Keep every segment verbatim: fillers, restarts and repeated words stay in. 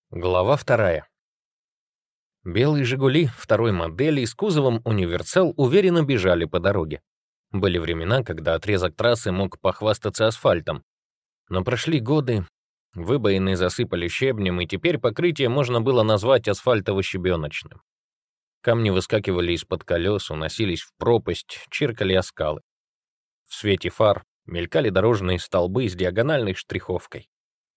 Глава вторая. Белые «Жигули» второй модели с кузовом «Универсал» уверенно бежали по дороге. Были времена, когда отрезок трассы мог похвастаться асфальтом. Но прошли годы, выбоины засыпали щебнем, и теперь покрытие можно было назвать асфальтово-щебеночным. Камни выскакивали из-под колес, уносились в пропасть, чиркали о скалы. В свете фар мелькали дорожные столбы с диагональной штриховкой.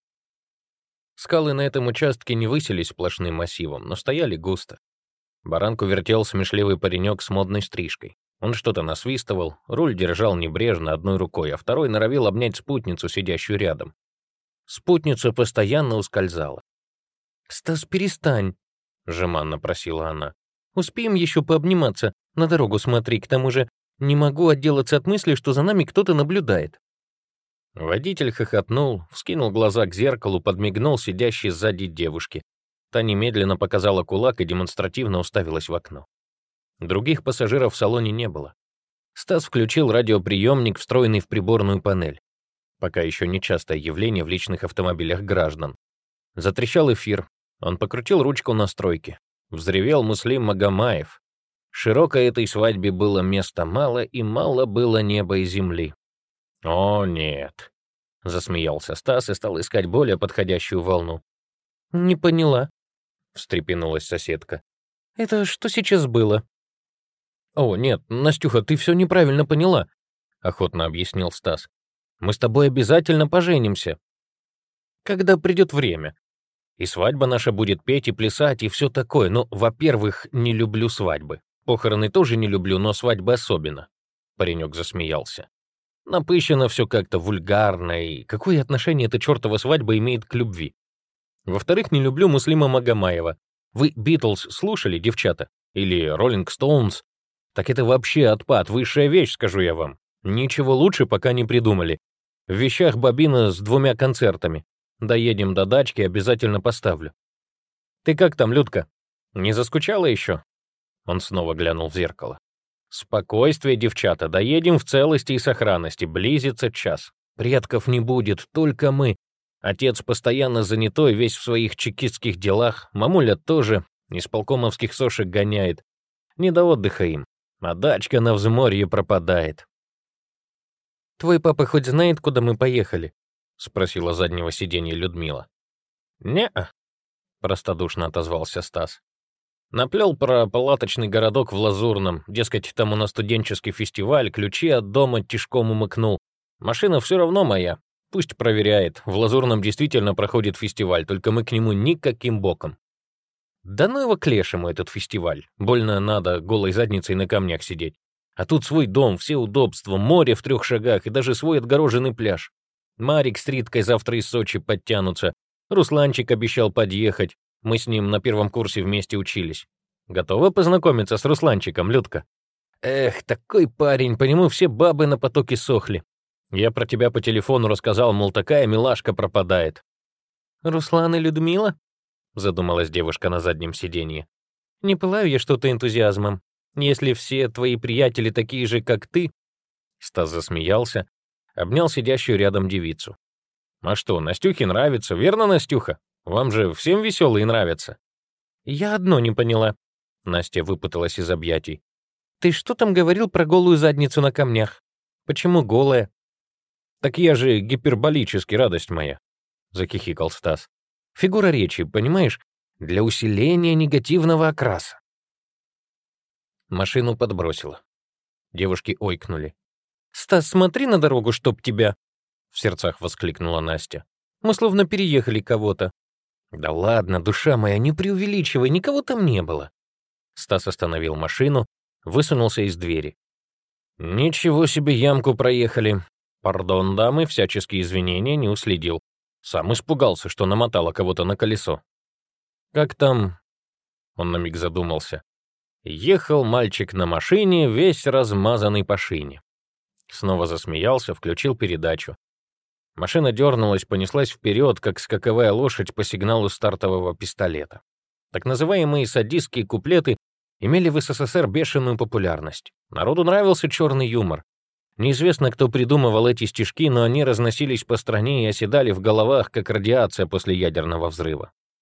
Скалы на этом участке не высились сплошным массивом, но стояли густо. Баранку вертел смешливый паренек с модной стрижкой. Он что-то насвистывал, руль держал небрежно одной рукой, а второй норовил обнять спутницу, сидящую рядом. Спутница постоянно ускользала. «Стас, перестань», — жеманно просила она. «Успеем еще пообниматься, на дорогу смотри, к тому же не могу отделаться от мысли, что за нами кто-то наблюдает». Водитель хохотнул, вскинул глаза к зеркалу, подмигнул сидящей сзади девушке. Та немедленно показала кулак и демонстративно уставилась в окно. Других пассажиров в салоне не было. Стас включил радиоприемник, встроенный в приборную панель. Пока еще нечастое явление в личных автомобилях граждан. Затрещал эфир. Он покрутил ручку настройки. Взревел Муслим Магомаев. Широкой этой свадьбе было места мало, и мало было неба и земли. «О, нет», — засмеялся Стас и стал искать более подходящую волну. «Не поняла», — встрепенулась соседка. «Это что сейчас было?» «О, нет, Настюха, ты все неправильно поняла», — охотно объяснил Стас. «Мы с тобой обязательно поженимся, когда придет время. И свадьба наша будет петь и плясать, и все такое. Но, во-первых, не люблю свадьбы. Похороны тоже не люблю, но свадьбы особенно». Паренек засмеялся. Напыщено все как-то вульгарно, и какое отношение эта чертова свадьба имеет к любви? Во-вторых, не люблю Муслима Магомаева. Вы Битлз слушали, девчата? Или Роллинг Стоунс? Так это вообще отпад, высшая вещь, скажу я вам. Ничего лучше пока не придумали. В вещах бобина с двумя концертами. Доедем до дачки, обязательно поставлю. Ты как там, Людка? Не заскучала еще? Он снова глянул в зеркало. «Спокойствие, девчата, доедем в целости и сохранности, близится час. Предков не будет, только мы. Отец постоянно занятой, весь в своих чекистских делах, мамуля тоже, из полкомовских сошек гоняет. Не до отдыха им, а дачка на взморье пропадает». «Твой папа хоть знает, куда мы поехали?» — спросила заднего сиденья Людмила. «Не-а», — простодушно отозвался Стас. Наплел про палаточный городок в Лазурном, дескать, там у нас студенческий фестиваль, ключи от дома тишком умыкнул. Машина все равно моя, пусть проверяет, в Лазурном действительно проходит фестиваль, только мы к нему никаким боком. Да ну его к лешему, этот фестиваль, больно надо голой задницей на камнях сидеть. А тут свой дом, все удобства, море в трех шагах и даже свой отгороженный пляж. Марик с Риткой завтра из Сочи подтянутся, Русланчик обещал подъехать. Мы с ним на первом курсе вместе учились. Готова познакомиться с Русланчиком, Людка? Эх, такой парень, по нему все бабы на потоке сохли. Я про тебя по телефону рассказал, мол, такая милашка пропадает. Руслан и Людмила? Задумалась девушка на заднем сиденье. Не пылаю я что-то энтузиазмом. Если все твои приятели такие же, как ты... Стас засмеялся, обнял сидящую рядом девицу. А что, Настюхе нравится, верно, Настюха? Вам же всем веселые нравятся. Я одно не поняла. Настя выпуталась из объятий. Ты что там говорил про голую задницу на камнях? Почему голая? Так я же гиперболически, радость моя, захихикал Стас. Фигура речи, понимаешь, для усиления негативного окраса. Машину подбросило. Девушки ойкнули. «Стас, смотри на дорогу, чтоб тебя!» В сердцах воскликнула Настя. «Мы словно переехали кого-то». «Да ладно, душа моя, не преувеличивай, никого там не было». Стас остановил машину, высунулся из двери. «Ничего себе ямку проехали. Пардон, дамы, всяческие извинения, не уследил. Сам испугался, что намотало кого-то на колесо». «Как там?» Он на миг задумался. «Ехал мальчик на машине, весь размазанный по шине». Снова засмеялся, включил передачу. Машина дернулась, понеслась вперед, как скаковая лошадь по сигналу стартового пистолета. Так называемые садистские куплеты имели в СССР бешеную популярность. Народу нравился черный юмор. Неизвестно, кто придумывал эти стишки, но они разносились по стране и оседали в головах, как радиация после ядерного взрыва.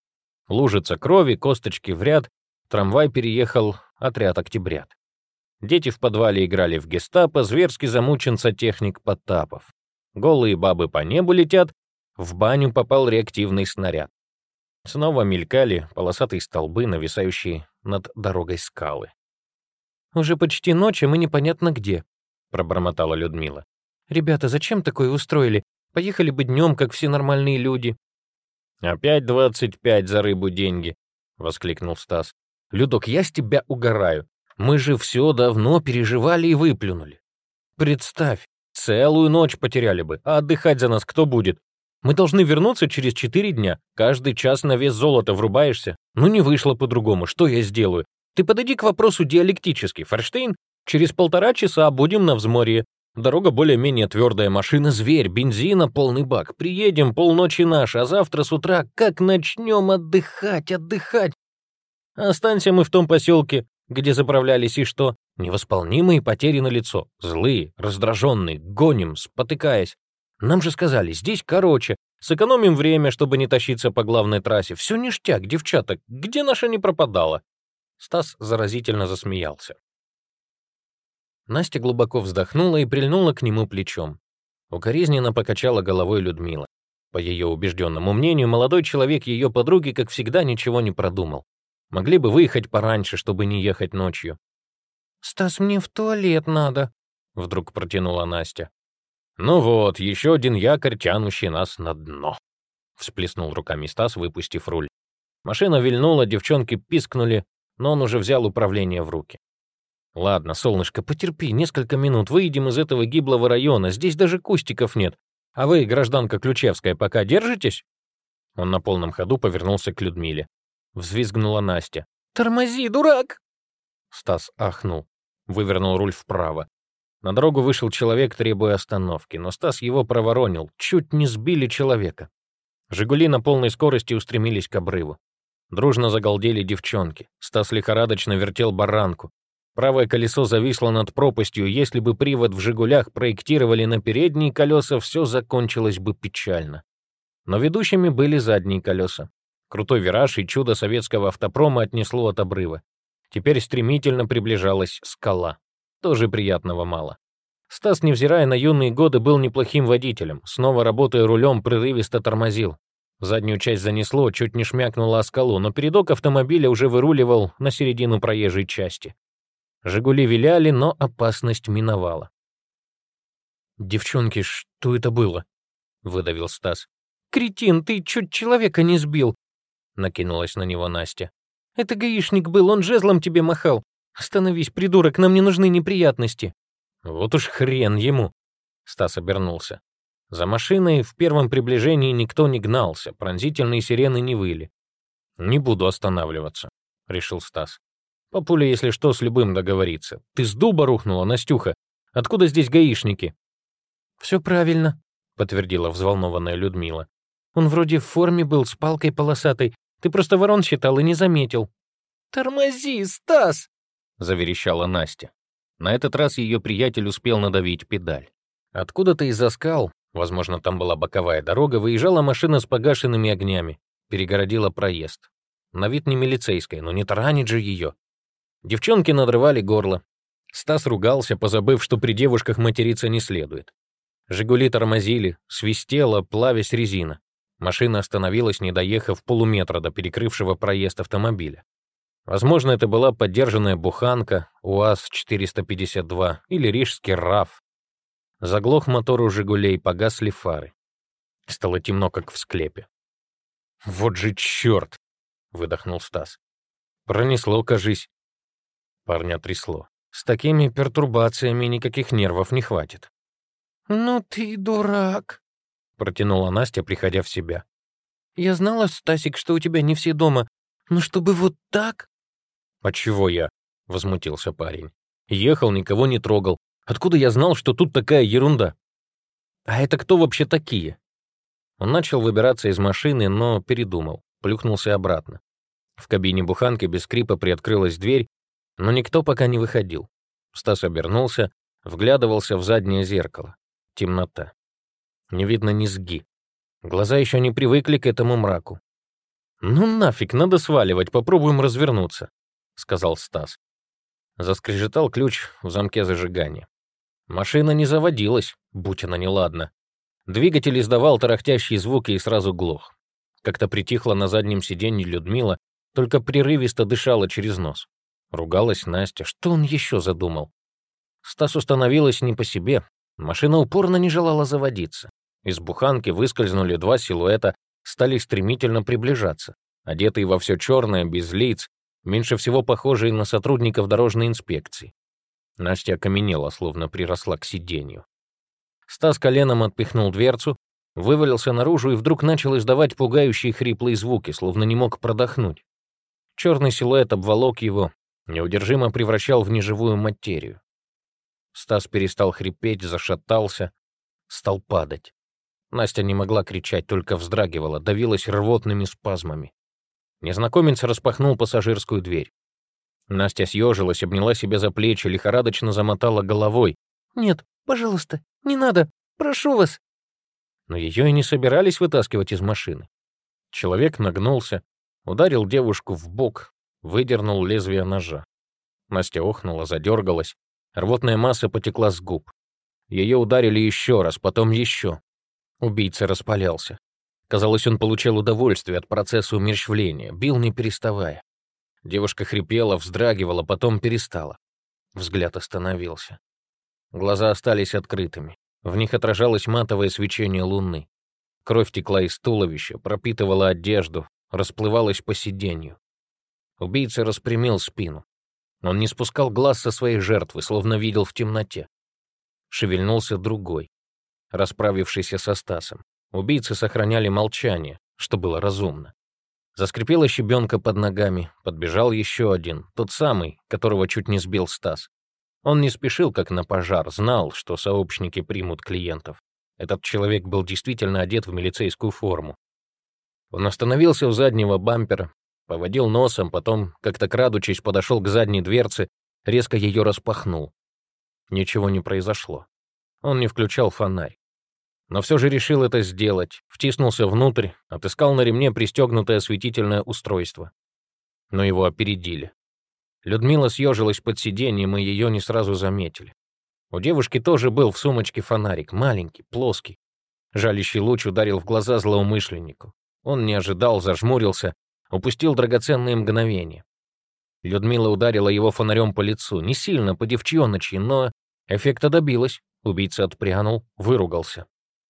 Лужица крови, косточки в ряд, трамвай переехал, отряд «Октябрят». Дети в подвале играли в гестапо, зверски замучен сотехник Потапов. Голые бабы по небу летят, в баню попал реактивный снаряд. Снова мелькали полосатые столбы, нависающие над дорогой скалы. «Уже почти ночь, а мы непонятно где», — пробормотала Людмила. «Ребята, зачем такое устроили? Поехали бы днем, как все нормальные люди». «Опять двадцать пять за рыбу деньги», — воскликнул Стас. «Людок, я с тебя угораю. Мы же все давно переживали и выплюнули. Представь, целую ночь потеряли бы, а отдыхать за нас кто будет? Мы должны вернуться через четыре дня. Каждый час на вес золота врубаешься. Ну не вышло по-другому, что я сделаю? Ты подойди к вопросу диалектически, Форштейн. Через полтора часа будем на взморье. Дорога более-менее твердая, машина зверь, бензина полный бак. Приедем, полночи наш, а завтра с утра как начнем отдыхать, отдыхать. Останься мы в том поселке, где заправлялись, и что? Невосполнимые потери на лицо. Злые, раздраженные, гоним, спотыкаясь. Нам же сказали, здесь короче. Сэкономим время, чтобы не тащиться по главной трассе. Все ништяк, девчата. Где наша не пропадала?» Стас заразительно засмеялся. Настя глубоко вздохнула и прильнула к нему плечом. Укоризненно покачала головой Людмила. По ее убежденному мнению, молодой человек ее подруги, как всегда, ничего не продумал. Могли бы выехать пораньше, чтобы не ехать ночью. «Стас, мне в туалет надо», — вдруг протянула Настя. «Ну вот, еще один якорь, тянущий нас на дно», — всплеснул руками Стас, выпустив руль. Машина вильнула, девчонки пискнули, но он уже взял управление в руки. «Ладно, солнышко, потерпи, несколько минут, выйдем из этого гиблого района, здесь даже кустиков нет. А вы, гражданка Ключевская, пока держитесь?» Он на полном ходу повернулся к Людмиле. Взвизгнула Настя. «Тормози, дурак!» Стас ахнул, вывернул руль вправо. На дорогу вышел человек, требуя остановки, но Стас его проворонил, чуть не сбили человека. «Жигули» на полной скорости устремились к обрыву. Дружно загалдели девчонки. Стас лихорадочно вертел баранку. Правое колесо зависло над пропастью, если бы привод в «Жигулях» проектировали на передние колеса, все закончилось бы печально. Но ведущими были задние колеса. Крутой вираж и чудо советского автопрома отнесло от обрыва. Теперь стремительно приближалась скала. Тоже приятного мало. Стас, невзирая на юные годы, был неплохим водителем. Снова работая рулем, прерывисто тормозил. Заднюю часть занесло, чуть не шмякнуло о скалу, но передок автомобиля уже выруливал на середину проезжей части. «Жигули» виляли, но опасность миновала. «Девчонки, что это было?» — выдавил Стас. «Кретин, ты чуть человека не сбил!» — накинулась на него Настя. «Это гаишник был, он жезлом тебе махал. Остановись, придурок, нам не нужны неприятности». «Вот уж хрен ему!» — Стас обернулся. За машиной в первом приближении никто не гнался, пронзительные сирены не выли. «Не буду останавливаться», — решил Стас. «Папуля, если что, с любым договорится. Ты с дуба рухнула, Настюха? Откуда здесь гаишники?» «Все правильно», — подтвердила взволнованная Людмила. «Он вроде в форме был, с палкой полосатой. Ты просто ворон считал и не заметил». «Тормози, Стас!» — заверещала Настя. На этот раз ее приятель успел надавить педаль. Откуда-то из-за скал, возможно, там была боковая дорога, выезжала машина с погашенными огнями, перегородила проезд. На вид не милицейская, но не таранит же ее. Девчонки надрывали горло. Стас ругался, позабыв, что при девушках материться не следует. «Жигули» тормозили, свистела, плавясь резина. Машина остановилась, не доехав полуметра до перекрывшего проезд автомобиля. Возможно, это была поддержанная буханка, УАЗ четыреста пятьдесят два или рижский РАФ. Заглох мотор у «Жигулей», погасли фары. Стало темно, как в склепе. «Вот же черт!» — выдохнул Стас. «Пронесло, кажись». Парня трясло. С такими пертурбациями никаких нервов не хватит. «Ну ты дурак», — протянула Настя, приходя в себя. «Я знала, Стасик, что у тебя не все дома, но чтобы вот так...» «А чего я?» — возмутился парень. «Ехал, никого не трогал. Откуда я знал, что тут такая ерунда? А это кто вообще такие?» Он начал выбираться из машины, но передумал, плюхнулся обратно. В кабине буханки без скрипа приоткрылась дверь, но никто пока не выходил. Стас обернулся, вглядывался в заднее зеркало. Темнота. Не видно низги. Глаза еще не привыкли к этому мраку. «Ну нафиг, надо сваливать, попробуем развернуться», — сказал Стас. Заскрежетал ключ в замке зажигания. Машина не заводилась, будь она неладна. Двигатель издавал тарахтящие звуки и сразу глох. Как-то притихла на заднем сиденье Людмила, только прерывисто дышала через нос. Ругалась Настя. Что он еще задумал? Стасу становилось не по себе. Машина упорно не желала заводиться. Из буханки выскользнули два силуэта, стали стремительно приближаться. Одетые во все черное, без лиц, меньше всего похожие на сотрудников дорожной инспекции. Настя окаменела, словно приросла к сиденью. Стас коленом отпихнул дверцу, вывалился наружу и вдруг начал издавать пугающие хриплые звуки, словно не мог продохнуть. Черный силуэт обволок его, неудержимо превращал в неживую материю. Стас перестал хрипеть, зашатался, стал падать. Настя не могла кричать, только вздрагивала, давилась рвотными спазмами. Незнакомец распахнул пассажирскую дверь. Настя съежилась, обняла себя за плечи, лихорадочно замотала головой. «Нет, пожалуйста, не надо, прошу вас». Но ее и не собирались вытаскивать из машины. Человек нагнулся, ударил девушку в бок, выдернул лезвие ножа. Настя охнула, задергалась, рвотная масса потекла с губ. Ее ударили еще раз, потом еще. Убийца распалялся. Казалось, он получал удовольствие от процесса умерщвления, бил не переставая. Девушка хрипела, вздрагивала, потом перестала. Взгляд остановился. Глаза остались открытыми. В них отражалось матовое свечение луны. Кровь текла из туловища, пропитывала одежду, расплывалась по сиденью. Убийца распрямил спину. Он не спускал глаз со своей жертвы, словно видел в темноте. Шевельнулся другой, расправившийся со Стасом. Убийцы сохраняли молчание, что было разумно. Заскрипела щебенка под ногами, подбежал еще один, тот самый, которого чуть не сбил Стас. Он не спешил, как на пожар, знал, что сообщники примут клиентов. Этот человек был действительно одет в милицейскую форму. Он остановился у заднего бампера, поводил носом, потом, как-то крадучись, подошел к задней дверце, резко ее распахнул. Ничего не произошло. Он не включал фонарь. Но все же решил это сделать, втиснулся внутрь, отыскал на ремне пристегнутое осветительное устройство. Но его опередили. Людмила съежилась под сиденьем, и ее не сразу заметили. У девушки тоже был в сумочке фонарик, маленький, плоский. Жалящий луч ударил в глаза злоумышленнику. Он не ожидал, зажмурился, упустил драгоценные мгновения. Людмила ударила его фонарем по лицу, не сильно, по девчоночи, но эффекта добилась. Убийца отпрянул, выругался.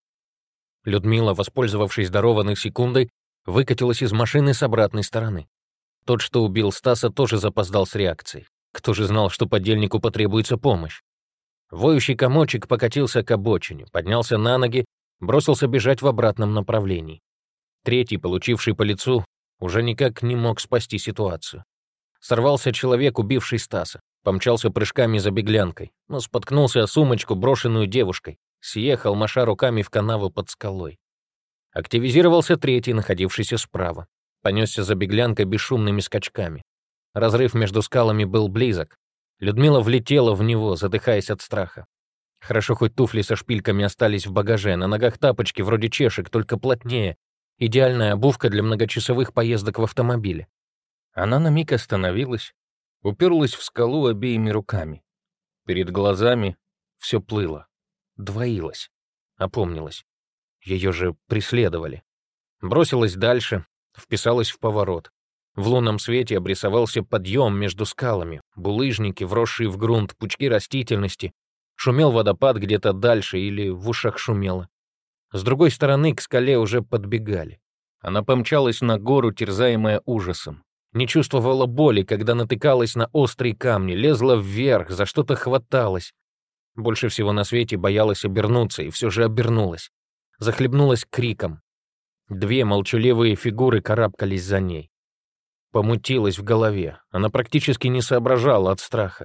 Людмила, воспользовавшись дарованной секундой, выкатилась из машины с обратной стороны. Тот, что убил Стаса, тоже запоздал с реакцией. Кто же знал, что подельнику потребуется помощь? Воющий комочек покатился к обочине, поднялся на ноги, бросился бежать в обратном направлении. Третий, получивший по лицу, уже никак не мог спасти ситуацию. Сорвался человек, убивший Стаса, помчался прыжками за беглянкой, но споткнулся о сумочку, брошенную девушкой, съехал, маша руками в канаву под скалой. Активизировался третий, находившийся справа. Понесся за беглянкой бесшумными скачками. Разрыв между скалами был близок. Людмила влетела в него, задыхаясь от страха. Хорошо, хоть туфли со шпильками остались в багаже, на ногах тапочки вроде чешек, только плотнее. Идеальная обувка для многочасовых поездок в автомобиле. Она на миг остановилась, уперлась в скалу обеими руками. Перед глазами все плыло, двоилось, опомнилась. Ее же преследовали. Бросилась дальше, вписалась в поворот. В лунном свете обрисовался подъем между скалами, булыжники, вросшие в грунт, пучки растительности. Шумел водопад где-то дальше или в ушах шумело. С другой стороны к скале уже подбегали. Она помчалась на гору, терзаемая ужасом. Не чувствовала боли, когда натыкалась на острые камни, лезла вверх, за что-то хваталась. Больше всего на свете боялась обернуться, и все же обернулась. Захлебнулась криком. Две молчаливые фигуры карабкались за ней. Помутилась в голове. Она практически не соображала от страха.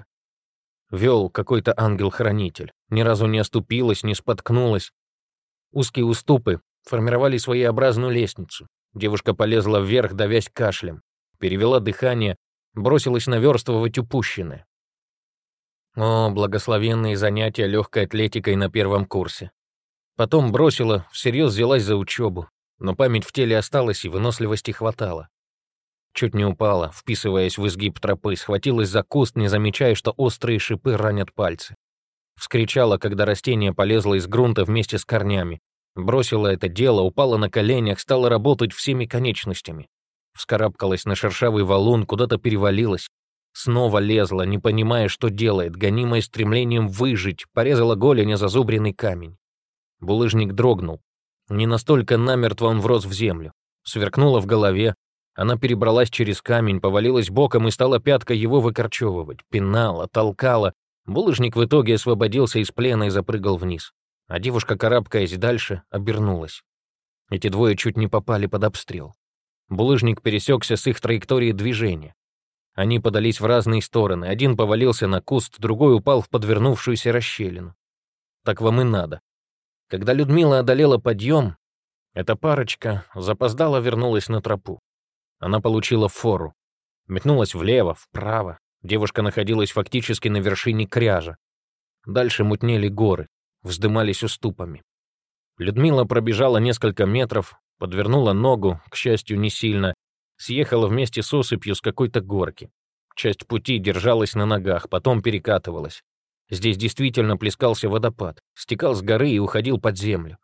Вел какой-то ангел-хранитель. Ни разу не оступилась, не споткнулась. Узкие уступы формировали своеобразную лестницу. Девушка полезла вверх, давясь кашлем. Перевела дыхание, бросилась наверстывать упущенное. О, благословенные занятия легкой атлетикой на первом курсе. Потом бросила, всерьез взялась за учебу. Но память в теле осталась, и выносливости хватало. Чуть не упала, вписываясь в изгиб тропы, схватилась за куст, не замечая, что острые шипы ранят пальцы. Вскричала, когда растение полезло из грунта вместе с корнями. Бросила это дело, упала на коленях, стала работать всеми конечностями. Вскарабкалась на шершавый валун, куда-то перевалилась. Снова лезла, не понимая, что делает, гонимая стремлением выжить, порезала голень о зазубренный камень. Булыжник дрогнул. Не настолько намертво он врос в землю. Сверкнуло в голове. Она перебралась через камень, повалилась боком и стала пяткой его выкорчевывать. Пинала, толкала. Булыжник в итоге освободился из плена и запрыгал вниз. А девушка, карабкаясь дальше, обернулась. Эти двое чуть не попали под обстрел. Булыжник пересекся с их траекторией движения. Они подались в разные стороны. Один повалился на куст, другой упал в подвернувшуюся расщелину. Так вам и надо. Когда Людмила одолела подъем, эта парочка запоздало вернулась на тропу. Она получила фору. Метнулась влево, вправо. Девушка находилась фактически на вершине кряжа. Дальше мутнели горы, вздымались уступами. Людмила пробежала несколько метров, подвернула ногу, к счастью, не сильно, съехала вместе с осыпью с какой-то горки. Часть пути держалась на ногах, потом перекатывалась. Здесь действительно плескался водопад, стекал с горы и уходил под землю.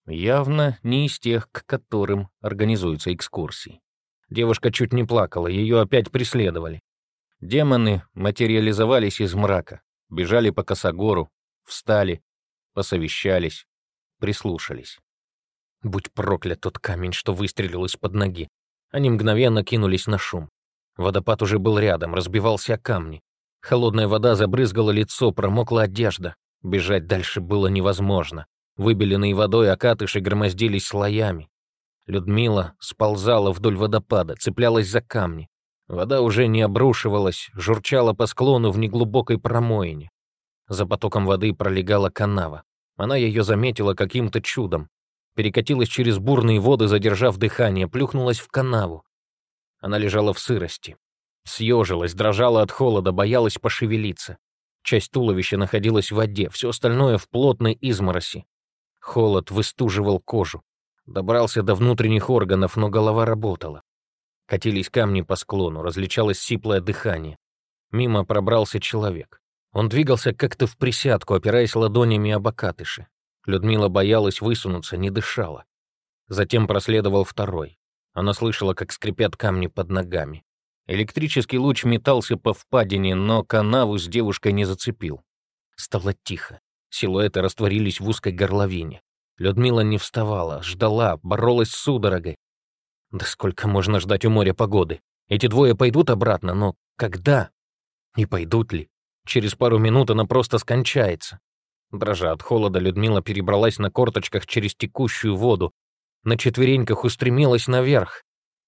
Явно не из тех, к которым организуются экскурсии. Девушка чуть не плакала, ее опять преследовали. Демоны материализовались из мрака, бежали по косогору, встали, посовещались, прислушались. Будь проклят тот камень, что выстрелил из-под ноги. Они мгновенно кинулись на шум. Водопад уже был рядом, разбивался о камни. Холодная вода забрызгала лицо, промокла одежда. Бежать дальше было невозможно. Выбеленные водой окатыши громоздились слоями. Людмила сползала вдоль водопада, цеплялась за камни. Вода уже не обрушивалась, журчала по склону в неглубокой промоине. За потоком воды пролегала канава. Она ее заметила каким-то чудом. Перекатилась через бурные воды, задержав дыхание, плюхнулась в канаву. Она лежала в сырости. Съежилась, дрожала от холода, боялась пошевелиться. Часть туловища находилась в воде, все остальное в плотной измороси. Холод выстуживал кожу. Добрался до внутренних органов, но голова работала. Катились камни по склону, различалось сиплое дыхание. Мимо пробрался человек. Он двигался как-то в присядку, опираясь ладонями об окатыши. Людмила боялась высунуться, не дышала. Затем проследовал второй. Она слышала, как скрипят камни под ногами. Электрический луч метался по впадине, но канаву с девушкой не зацепил. Стало тихо. Силуэты растворились в узкой горловине. Людмила не вставала, ждала, боролась с судорогой. Да сколько можно ждать у моря погоды? Эти двое пойдут обратно, но когда? И пойдут ли? Через пару минут она просто скончается. Дрожа от холода, Людмила перебралась на корточках через текущую воду. На четвереньках устремилась наверх.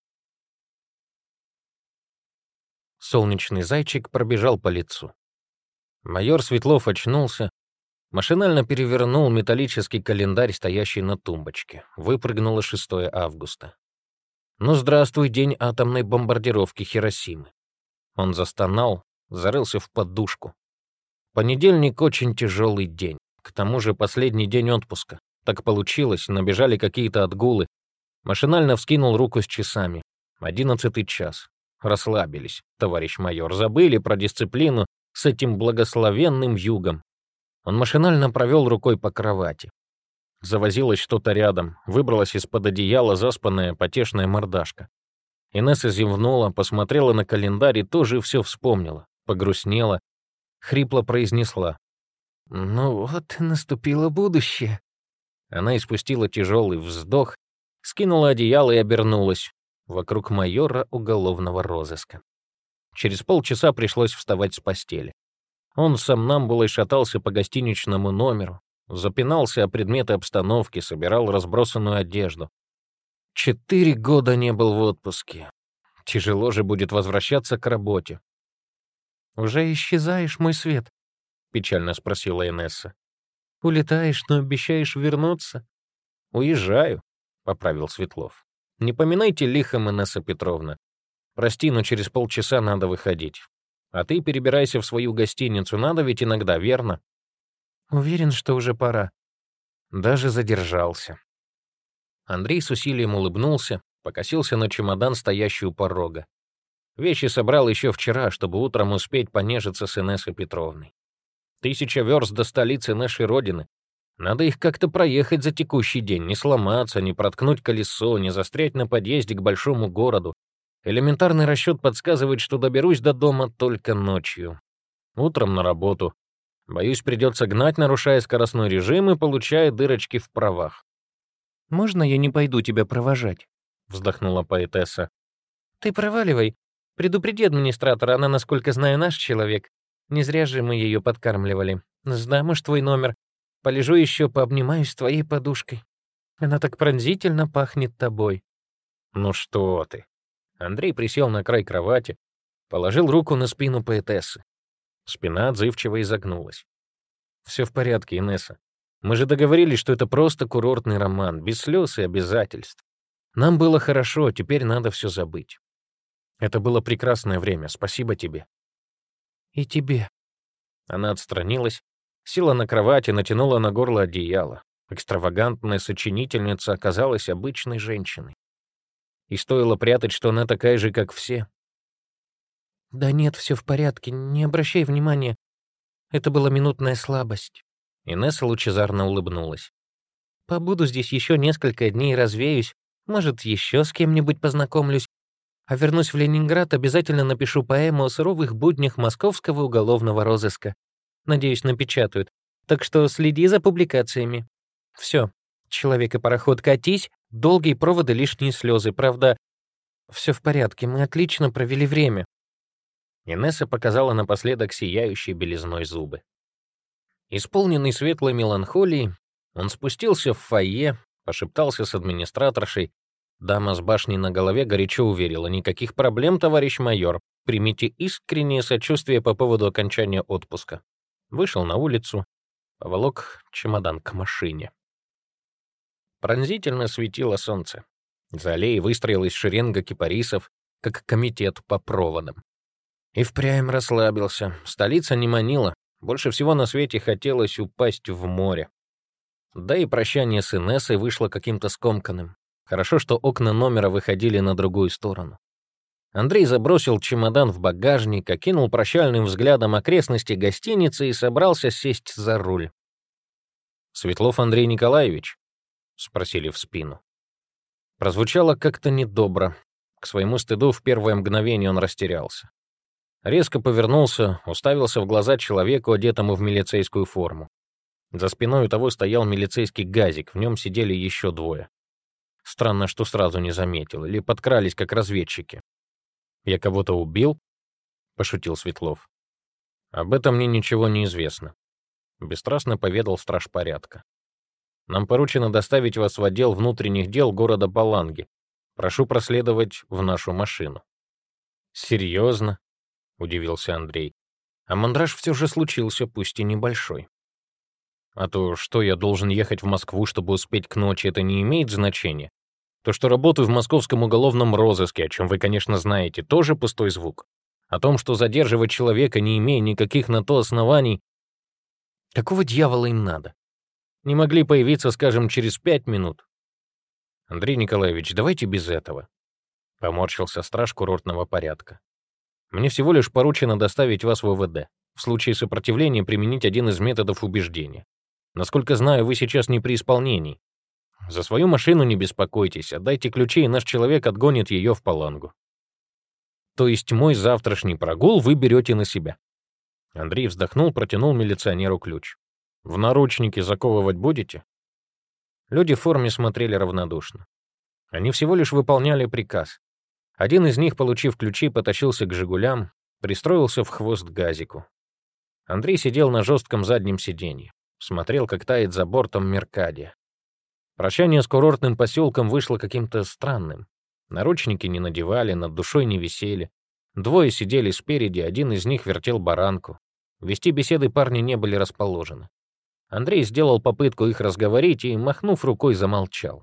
Солнечный зайчик пробежал по лицу. Майор Светлов очнулся, машинально перевернул металлический календарь, стоящий на тумбочке. Выпрыгнуло шестое августа. Ну, здравствуй, день атомной бомбардировки Хиросимы. Он застонал, зарылся в подушку. Понедельник — очень тяжелый день. К тому же последний день отпуска. Так получилось, набежали какие-то отгулы. Машинально вскинул руку с часами. Одиннадцатый час. Расслабились, товарищ майор, забыли про дисциплину с этим благословенным югом. Он машинально провел рукой по кровати. Завозилось что-то рядом, выбралась из-под одеяла заспанная потешная мордашка. Инесса зевнула, посмотрела на календарь и тоже все вспомнила, погрустнела, хрипло произнесла: «Ну вот и наступило будущее». Она испустила тяжелый вздох, скинула одеяло и обернулась. Вокруг майора уголовного розыска. Через полчаса пришлось вставать с постели. Он сомнамбулой шатался по гостиничному номеру, запинался о предметы обстановки, собирал разбросанную одежду. Четыре года не был в отпуске. Тяжело же будет возвращаться к работе. «Уже исчезаешь, мой свет?» — печально спросила Инесса. «Улетаешь, но обещаешь вернуться?» «Уезжаю», — поправил Светлов. «Не поминайте лихом, Инесса Петровна. Прости, но через полчаса надо выходить. А ты перебирайся в свою гостиницу, надо ведь иногда, верно?» «Уверен, что уже пора». Даже задержался. Андрей с усилием улыбнулся, покосился на чемодан, стоящий у порога. Вещи собрал еще вчера, чтобы утром успеть понежиться с Инессой Петровной. Тысяча верст до столицы нашей родины. Надо их как-то проехать за текущий день, не сломаться, не проткнуть колесо, не застрять на подъезде к большому городу. Элементарный расчет подсказывает, что доберусь до дома только ночью. Утром на работу. Боюсь, придется гнать, нарушая скоростной режим и получая дырочки в правах. «Можно я не пойду тебя провожать?» — вздохнула поэтесса. «Ты проваливай. Предупреди администратора, она, насколько знаю, наш человек. Не зря же мы ее подкармливали. Сдам уж твой номер. Полежу еще, пообнимаюсь с твоей подушкой. Она так пронзительно пахнет тобой». «Ну что ты?» Андрей присел на край кровати, положил руку на спину поэтессы. Спина отзывчиво изогнулась. «Все в порядке, Инесса. Мы же договорились, что это просто курортный роман, без слез и обязательств. Нам было хорошо, теперь надо все забыть. Это было прекрасное время, спасибо тебе». «И тебе». Она отстранилась, села на кровати, натянула на горло одеяло. Экстравагантная сочинительница оказалась обычной женщиной. И стоило прятать, что она такая же, как все. «Да нет, все в порядке, не обращай внимания. Это была минутная слабость». Инесса лучезарно улыбнулась. «Побуду здесь еще несколько дней, развеюсь. Может, еще с кем-нибудь познакомлюсь. А вернусь в Ленинград, обязательно напишу поэму о суровых буднях московского уголовного розыска. Надеюсь, напечатают. Так что следи за публикациями. Все, человек и пароход, катись, долгие проводы, лишние слезы. Правда, все в порядке, мы отлично провели время». Инесса показала напоследок сияющие белизной зубы. Исполненный светлой меланхолией, он спустился в фойе, пошептался с администраторшей. Дама с башней на голове горячо уверила: «Никаких проблем, товарищ майор. Примите искреннее сочувствие по поводу окончания отпуска». Вышел на улицу, поволок чемодан к машине. Пронзительно светило солнце. За аллеей выстроилась шеренга кипарисов, как комитет по проводам. И впрямь расслабился. Столица не манила. Больше всего на свете хотелось упасть в море. Да и прощание с Инессой вышло каким-то скомканным. Хорошо, что окна номера выходили на другую сторону. Андрей забросил чемодан в багажник, окинул прощальным взглядом окрестности гостиницы и собрался сесть за руль. «Светлов Андрей Николаевич?» — спросили в спину. Прозвучало как-то недобро. К своему стыду в первое мгновение он растерялся. Резко повернулся, уставился в глаза человеку, одетому в милицейскую форму. За спиной у того стоял милицейский газик, в нем сидели еще двое. Странно, что сразу не заметил, или подкрались как разведчики. «Я кого-то убил?» — пошутил Светлов. «Об этом мне ничего не известно», — бесстрастно поведал страж порядка. «Нам поручено доставить вас в отдел внутренних дел города Баланги. Прошу проследовать в нашу машину». «Серьезно?» — удивился Андрей. «А мандраж все же случился, пусть и небольшой. А то, что я должен ехать в Москву, чтобы успеть к ночи, это не имеет значения. То, что работаю в московском уголовном розыске, о чем вы, конечно, знаете, тоже пустой звук. О том, что задерживать человека, не имея никаких на то оснований, какого дьявола им надо? Не могли появиться, скажем, через пять минут. Андрей Николаевич, давайте без этого. Поморщился страж курортного порядка. Мне всего лишь поручено доставить вас в ОВД. В случае сопротивления применить один из методов убеждения. Насколько знаю, вы сейчас не при исполнении. За свою машину не беспокойтесь, отдайте ключи, и наш человек отгонит ее в Палангу. То есть мой завтрашний прогул вы берете на себя. Андрей вздохнул, протянул милиционеру ключ. В наручники заковывать будете? Люди в форме смотрели равнодушно. Они всего лишь выполняли приказ. Один из них, получив ключи, потащился к «Жигулям», пристроился в хвост газику. Андрей сидел на жестком заднем сиденье, смотрел, как тает за бортом Меркадия. Прощание с курортным поселком вышло каким-то странным. Наручники не надевали, над душой не висели. Двое сидели спереди, один из них вертел баранку. Вести беседы парни не были расположены. Андрей сделал попытку их разговорить и, махнув рукой, замолчал.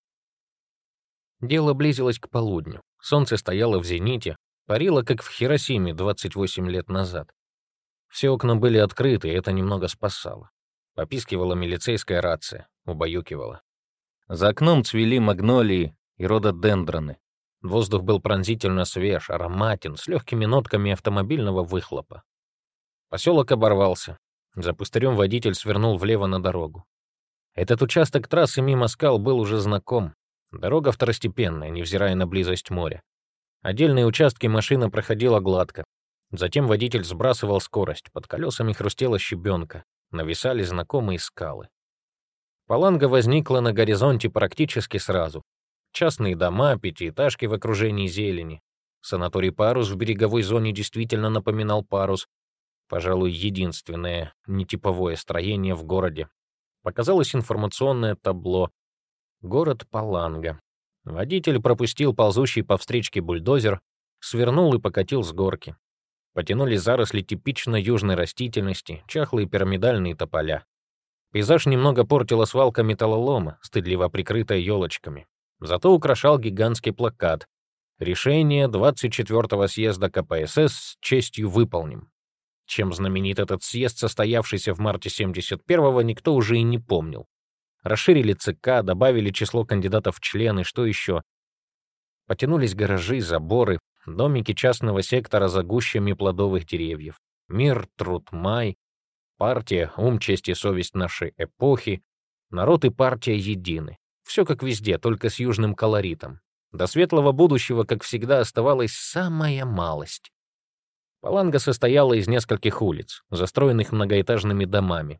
Дело близилось к полудню. Солнце стояло в зените, парило, как в Хиросиме двадцать восемь лет назад. Все окна были открыты, и это немного спасало. Попискивала милицейская рация, убаюкивала. За окном цвели магнолии и рододендроны. Воздух был пронзительно свеж, ароматен, с легкими нотками автомобильного выхлопа. Поселок оборвался. За пустырем водитель свернул влево на дорогу. Этот участок трассы мимо скал был уже знаком. Дорога второстепенная, невзирая на близость моря. Отдельные участки машина проходила гладко. Затем водитель сбрасывал скорость, под колесами хрустела щебенка, нависали знакомые скалы. Паланга возникла на горизонте практически сразу. Частные дома, пятиэтажки в окружении зелени. Санаторий «Парус» в береговой зоне действительно напоминал парус. Пожалуй, единственное нетиповое строение в городе. Показалось информационное табло. Город Паланга. Водитель пропустил ползущий по встречке бульдозер, свернул и покатил с горки. Потянулись заросли типично южной растительности, чахлые пирамидальные тополя. Пейзаж немного портила свалка металлолома, стыдливо прикрытая елочками. Зато украшал гигантский плакат: «Решение двадцать четвёртого съезда ка пэ эс эс с честью выполним». Чем знаменит этот съезд, состоявшийся в марте семьдесят первого, никто уже и не помнил. Расширили ЦК, добавили число кандидатов в члены, что еще? Потянулись гаражи, заборы, домики частного сектора за гущами плодовых деревьев. Мир, труд, май. Партия, ум, честь и совесть нашей эпохи. Народ и партия едины. Все как везде, только с южным колоритом. До светлого будущего, как всегда, оставалась самая малость. Паланга состояла из нескольких улиц, застроенных многоэтажными домами.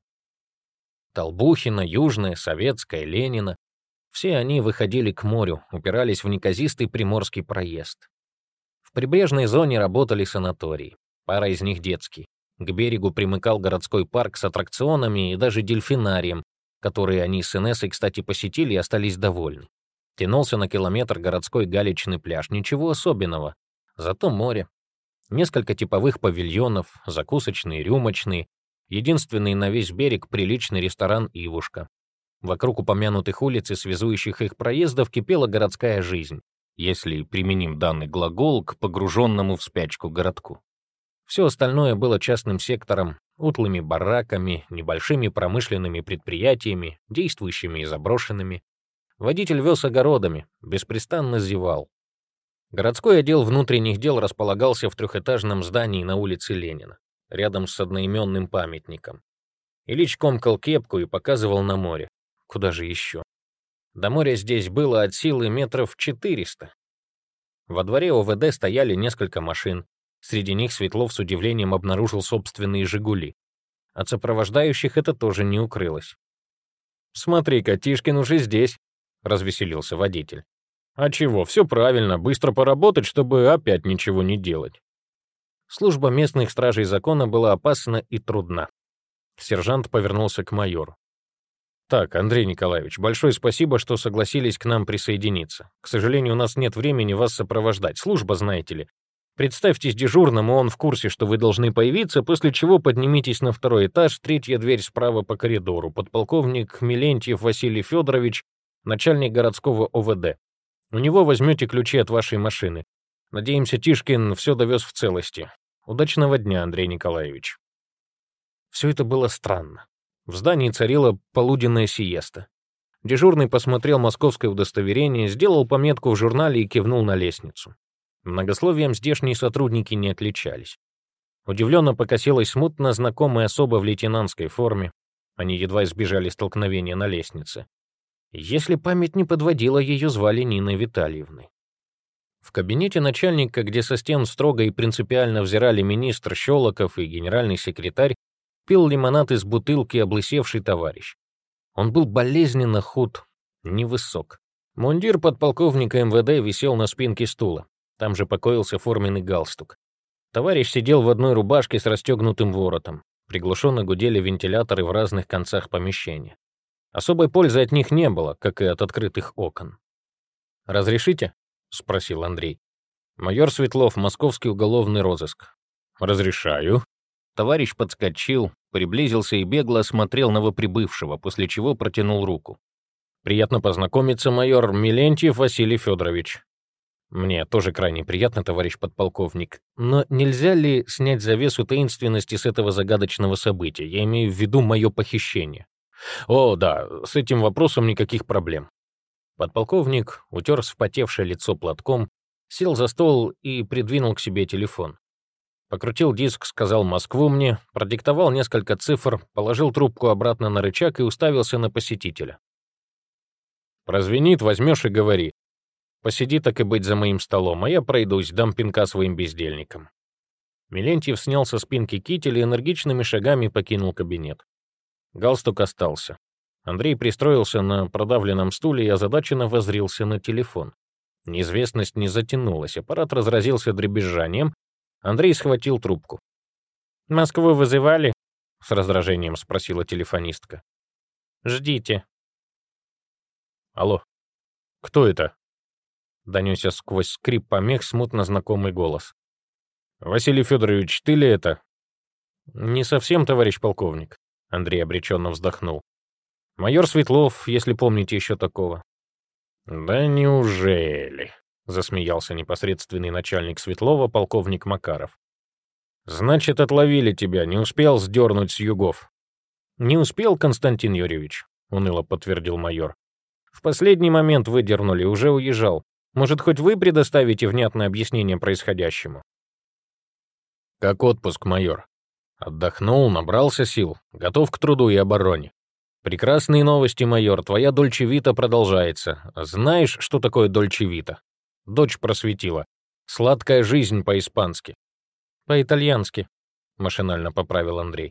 Толбухина, Южная, Советская, Ленина. Все они выходили к морю, упирались в неказистый приморский проезд. В прибрежной зоне работали санатории, пара из них детский. К берегу примыкал городской парк с аттракционами и даже дельфинарием, которые они с Инессой, кстати, посетили и остались довольны. Тянулся на километр городской галечный пляж, ничего особенного, зато море. Несколько типовых павильонов, закусочные, рюмочные, единственный на весь берег приличный ресторан «Ивушка». Вокруг упомянутых улиц и связующих их проездов кипела городская жизнь, если применим данный глагол к погруженному в спячку городку. Все остальное было частным сектором, утлыми бараками, небольшими промышленными предприятиями, действующими и заброшенными. Водитель вез огородами, беспрестанно зевал. Городской отдел внутренних дел располагался в трехэтажном здании на улице Ленина, рядом с одноименным памятником. Ильич комкал кепку и показывал на море. Куда же еще? До моря здесь было от силы метров четыреста. Во дворе о вэ дэ стояли несколько машин. Среди них Светлов с удивлением обнаружил собственные «Жигули». От сопровождающих это тоже не укрылось. «Смотри-ка, Тишкин уже здесь», — развеселился водитель. «А чего, все правильно, быстро поработать, чтобы опять ничего не делать». Служба местных стражей закона была опасна и трудна. Сержант повернулся к майору. «Так, Андрей Николаевич, большое спасибо, что согласились к нам присоединиться. К сожалению, у нас нет времени вас сопровождать. Служба, знаете ли. Представьтесь дежурному, он в курсе, что вы должны появиться, после чего поднимитесь на второй этаж, третья дверь справа по коридору. Подполковник Милентьев Василий Федорович, начальник городского о вэ дэ. У него возьмете ключи от вашей машины. Надеемся, Тишкин все довез в целости. Удачного дня, Андрей Николаевич». Все это было странно. В здании царила полуденная сиеста. Дежурный посмотрел московское удостоверение, сделал пометку в журнале и кивнул на лестницу. Многословием здешние сотрудники не отличались. Удивленно покосилась смутно знакомая особа в лейтенантской форме. Они едва избежали столкновения на лестнице. Если память не подводила, ее звали Ниной Витальевной. В кабинете начальника, где со стен строго и принципиально взирали министр Щелоков и генеральный секретарь, пил лимонад из бутылки облысевший товарищ. Он был болезненно худ, невысок. Мундир подполковника эм вэ дэ висел на спинке стула. Там же покоился форменный галстук. Товарищ сидел в одной рубашке с расстегнутым воротом. Приглушенно гудели вентиляторы в разных концах помещения. Особой пользы от них не было, как и от открытых окон. «Разрешите?» — спросил Андрей. «Майор Светлов, московский уголовный розыск». «Разрешаю». Товарищ подскочил, приблизился и бегло осмотрел новоприбывшего, после чего протянул руку. «Приятно познакомиться, майор Милентьев Василий Федорович». «Мне тоже крайне приятно, товарищ подполковник. Но нельзя ли снять завесу таинственности с этого загадочного события? Я имею в виду мое похищение». «О, да, с этим вопросом никаких проблем». Подполковник утер вспотевшее лицо платком, Сел за стол и придвинул к себе телефон. Покрутил диск, сказал «Москву» мне, продиктовал несколько цифр, положил трубку обратно на рычаг и уставился на посетителя. «Прозвенит, возьмешь и говори. Посиди так и быть за моим столом, а я пройдусь, дам пинка своим бездельникам». Мелентьев снял со спинки китель и энергичными шагами покинул кабинет. Галстук остался. Андрей пристроился на продавленном стуле и озадаченно воззрился на телефон. Неизвестность не затянулась, аппарат разразился дребезжанием. Андрей схватил трубку. «Москву вызывали?» — с раздражением спросила телефонистка. «Ждите». «Алло, кто это?» — донесся сквозь скрип помех смутно знакомый голос. «Василий Федорович, ты ли это?» «Не совсем, товарищ полковник», — Андрей обреченно вздохнул. «Майор Светлов, если помните еще такого». «Да неужели?» — засмеялся непосредственный начальник Светлова, полковник Макаров. «Значит, отловили тебя, не успел сдернуть с югов». «Не успел, Константин Юрьевич», — уныло подтвердил майор. «В последний момент выдернули, уже уезжал. Может, хоть вы предоставите внятное объяснение происходящему?» «Как отпуск, майор?» «Отдохнул, набрался сил, готов к труду и обороне». «Прекрасные новости, майор, твоя Дольче Вита продолжается. Знаешь, что такое Дольче Вита?» Дочь просветила. «Сладкая жизнь» по-испански. «По-итальянски», — машинально поправил Андрей.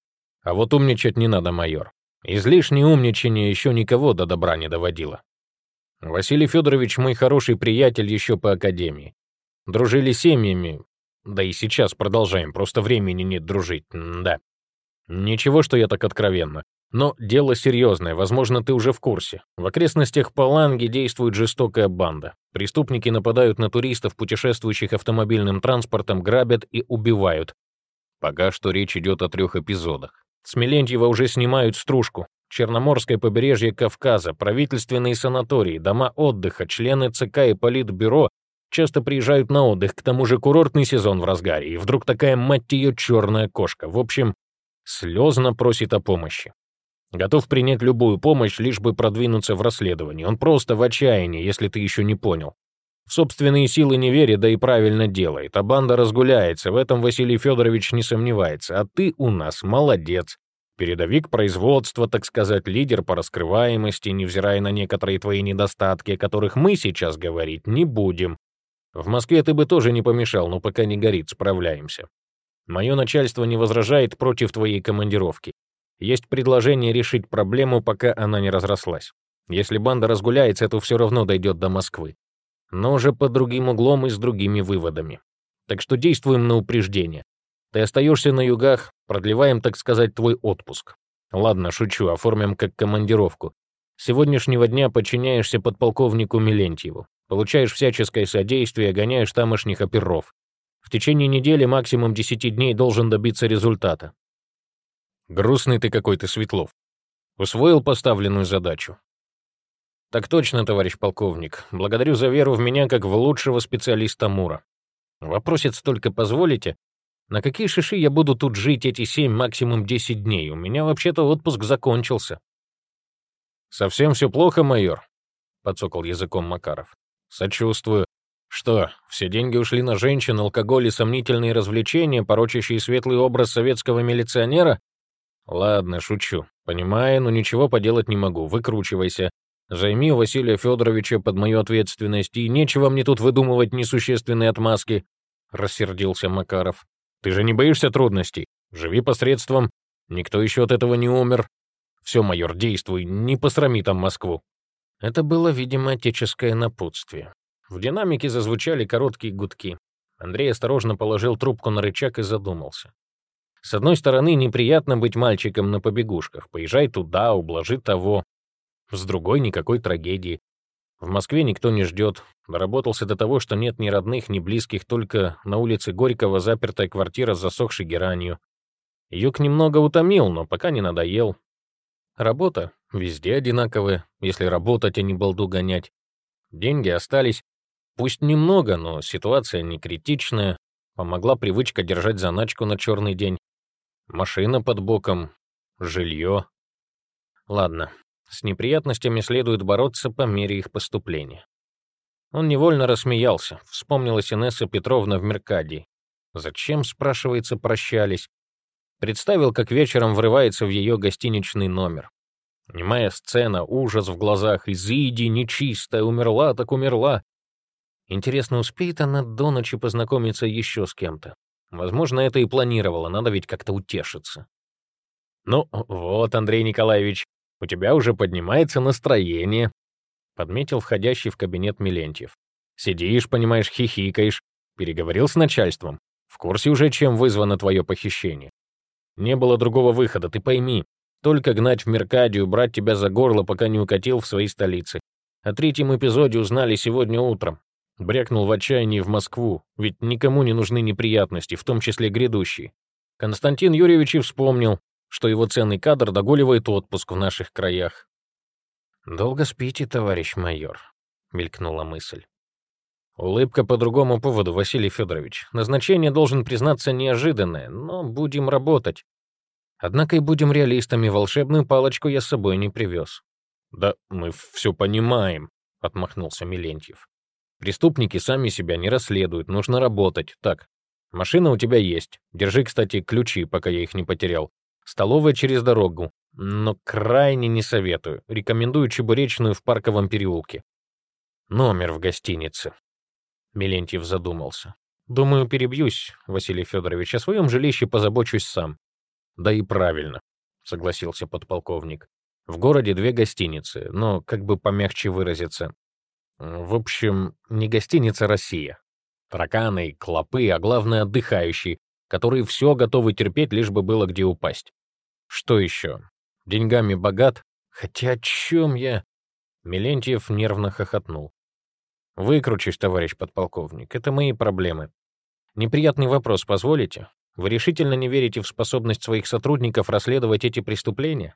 «А вот умничать не надо, майор. Излишнее умничание еще никого до добра не доводило. Василий Федорович мой хороший приятель еще по академии. Дружили семьями, да и сейчас продолжаем, просто времени нет дружить, да. Ничего, что я так откровенно. Но дело серьезное, возможно, ты уже в курсе. В окрестностях Паланги действует жестокая банда. Преступники нападают на туристов, путешествующих автомобильным транспортом, грабят и убивают. Пока что речь идет о трех эпизодах. С Мелентьева уже снимают стружку. Черноморское побережье Кавказа, правительственные санатории, дома отдыха, члены ЦК и Политбюро часто приезжают на отдых, к тому же курортный сезон в разгаре, и вдруг такая, мать ее, черная кошка. В общем, слезно просит о помощи. Готов принять любую помощь, лишь бы продвинуться в расследовании. Он просто в отчаянии, если ты еще не понял. В собственные силы не верит, да и правильно делает. А банда разгуляется, в этом Василий Федорович не сомневается. А ты у нас молодец. Передовик производства, так сказать, лидер по раскрываемости, невзирая на некоторые твои недостатки, о которых мы сейчас говорить не будем. В Москве ты бы тоже не помешал, но пока не горит, справляемся. Мое начальство не возражает против твоей командировки. Есть предложение решить проблему, пока она не разрослась. Если банда разгуляется, то все равно дойдет до Москвы. Но уже под другим углом и с другими выводами. Так что действуем на упреждение. Ты остаешься на югах, продлеваем, так сказать, твой отпуск. Ладно, шучу, оформим как командировку. С сегодняшнего дня подчиняешься подполковнику Мелентьеву. Получаешь всяческое содействие, гоняешь тамошних оперов. В течение недели, максимум десяти дней, должен добиться результата. Грустный ты какой-то, Светлов. Усвоил поставленную задачу? Так точно, товарищ полковник. Благодарю за веру в меня, как в лучшего специалиста МУРа. Вопросец только позволите? На какие шиши я буду тут жить эти семь, максимум десять дней? У меня вообще-то отпуск закончился. Совсем все плохо, майор? Подсокал языком Макаров. Сочувствую. Что, все деньги ушли на женщин, алкоголь и сомнительные развлечения, порочащие светлый образ советского милиционера? Ладно, шучу. Понимаю, но ничего поделать не могу. Выкручивайся. Займи у Василия Федоровича под мою ответственность, и нечего мне тут выдумывать несущественные отмазки, — рассердился Макаров. Ты же не боишься трудностей? Живи посредством. Никто еще от этого не умер. Все, майор, действуй, не посрами там Москву. Это было, видимо, отеческое напутствие. В динамике зазвучали короткие гудки. Андрей осторожно положил трубку на рычаг и задумался. С одной стороны, неприятно быть мальчиком на побегушках. Поезжай туда, ублажи того. С другой, никакой трагедии. В Москве никто не ждет. Доработался до того, что нет ни родных, ни близких, только на улице Горького запертая квартира с засохшей геранью. Юг немного утомил, но пока не надоел. Работа везде одинаковая, если работать, а не балду гонять. Деньги остались. Пусть немного, но ситуация не критичная. Помогла привычка держать заначку на черный день. Машина под боком, жилье. Ладно, с неприятностями следует бороться по мере их поступления. Он невольно рассмеялся. Вспомнилась Инесса Петровна в Меркадии. Зачем, спрашивается, прощались? Представил, как вечером врывается в ее гостиничный номер. Немая сцена, ужас в глазах, изыди, нечистая, умерла так умерла. Интересно, успеет она до ночи познакомиться еще с кем-то? Возможно, это и планировала, надо ведь как-то утешиться. «Ну вот, Андрей Николаевич, у тебя уже поднимается настроение», — подметил входящий в кабинет Милентьев. «Сидишь, понимаешь, хихикаешь. Переговорил с начальством. В курсе уже, чем вызвано твое похищение. Не было другого выхода, ты пойми. Только гнать в Меркадию, брать тебя за горло, пока не укатил в своей столице. О третьем эпизоде узнали сегодня утром. Брякнул в отчаянии в Москву, ведь никому не нужны неприятности, в том числе грядущие. Константин Юрьевич и вспомнил, что его ценный кадр догуливает отпуск в наших краях. «Долго спите, товарищ майор», — мелькнула мысль. Улыбка по другому поводу, Василий Федорович. Назначение, должен признаться, неожиданное, но будем работать. Однако и будем реалистами, волшебную палочку я с собой не привез. «Да мы все понимаем», — отмахнулся Милентьев. «Преступники сами себя не расследуют, нужно работать. Так, машина у тебя есть. Держи, кстати, ключи, пока я их не потерял. Столовая через дорогу, но крайне не советую. Рекомендую чебуречную в Парковом переулке. Номер в гостинице». Милентьев задумался. «Думаю, перебьюсь, Василий Федорович, о своем жилище позабочусь сам». «Да и правильно», — согласился подполковник. «В городе две гостиницы, но, как бы помягче выразиться, в общем, не гостиница «Россия». Тараканы, клопы, а главное, отдыхающие, которые все готовы терпеть, лишь бы было где упасть. Что еще? Деньгами богат? Хотя о чем я?» Милентьев нервно хохотнул. «Выкручусь, товарищ подполковник, это мои проблемы. Неприятный вопрос, позволите? Вы решительно не верите в способность своих сотрудников расследовать эти преступления?»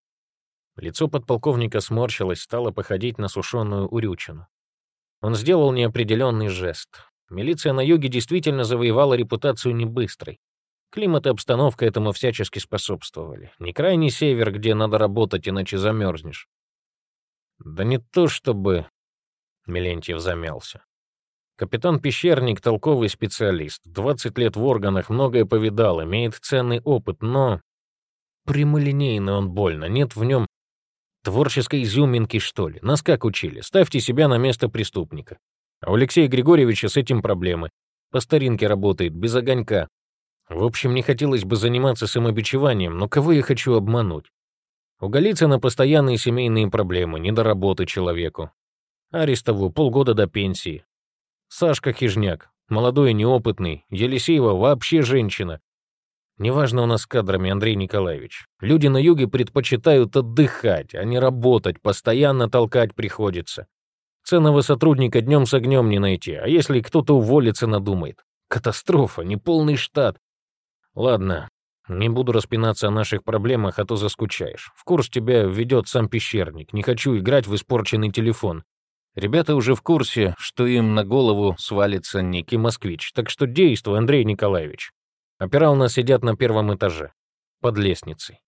Лицо подполковника сморщилось, стало походить на сушеную урючину. Он сделал неопределенный жест. Милиция на юге действительно завоевала репутацию небыстрой. Климат и обстановка этому всячески способствовали. Не крайний север, где надо работать, иначе замерзнешь. «Да не то чтобы...» — Милентьев замялся. «Капитан Пещерник — толковый специалист. двадцать лет в органах, многое повидал, имеет ценный опыт, но... прямолинейный он больно, нет в нем творческой изюминки, что ли. Нас как учили? Ставьте себя на место преступника. А у Алексея Григорьевича с этим проблемы. По старинке работает, без огонька. В общем, не хотелось бы заниматься самобичеванием, но кого я хочу обмануть? У Голицына постоянные семейные проблемы, не до работы человеку. Арестову полгода до пенсии. Сашка Хижняк, молодой и неопытный. Елисеева вообще женщина. Неважно у нас с кадрами, Андрей Николаевич. Люди на юге предпочитают отдыхать, а не работать, постоянно толкать приходится. Ценного сотрудника днем с огнем не найти, а если кто-то уволиться надумает? Катастрофа, неполный штат. Ладно, не буду распинаться о наших проблемах, а то заскучаешь. В курс тебя введет сам Пещерник. Не хочу играть в испорченный телефон. Ребята уже в курсе, что им на голову свалится некий москвич. Так что действуй, Андрей Николаевич. Опера у нас сидят на первом этаже, под лестницей.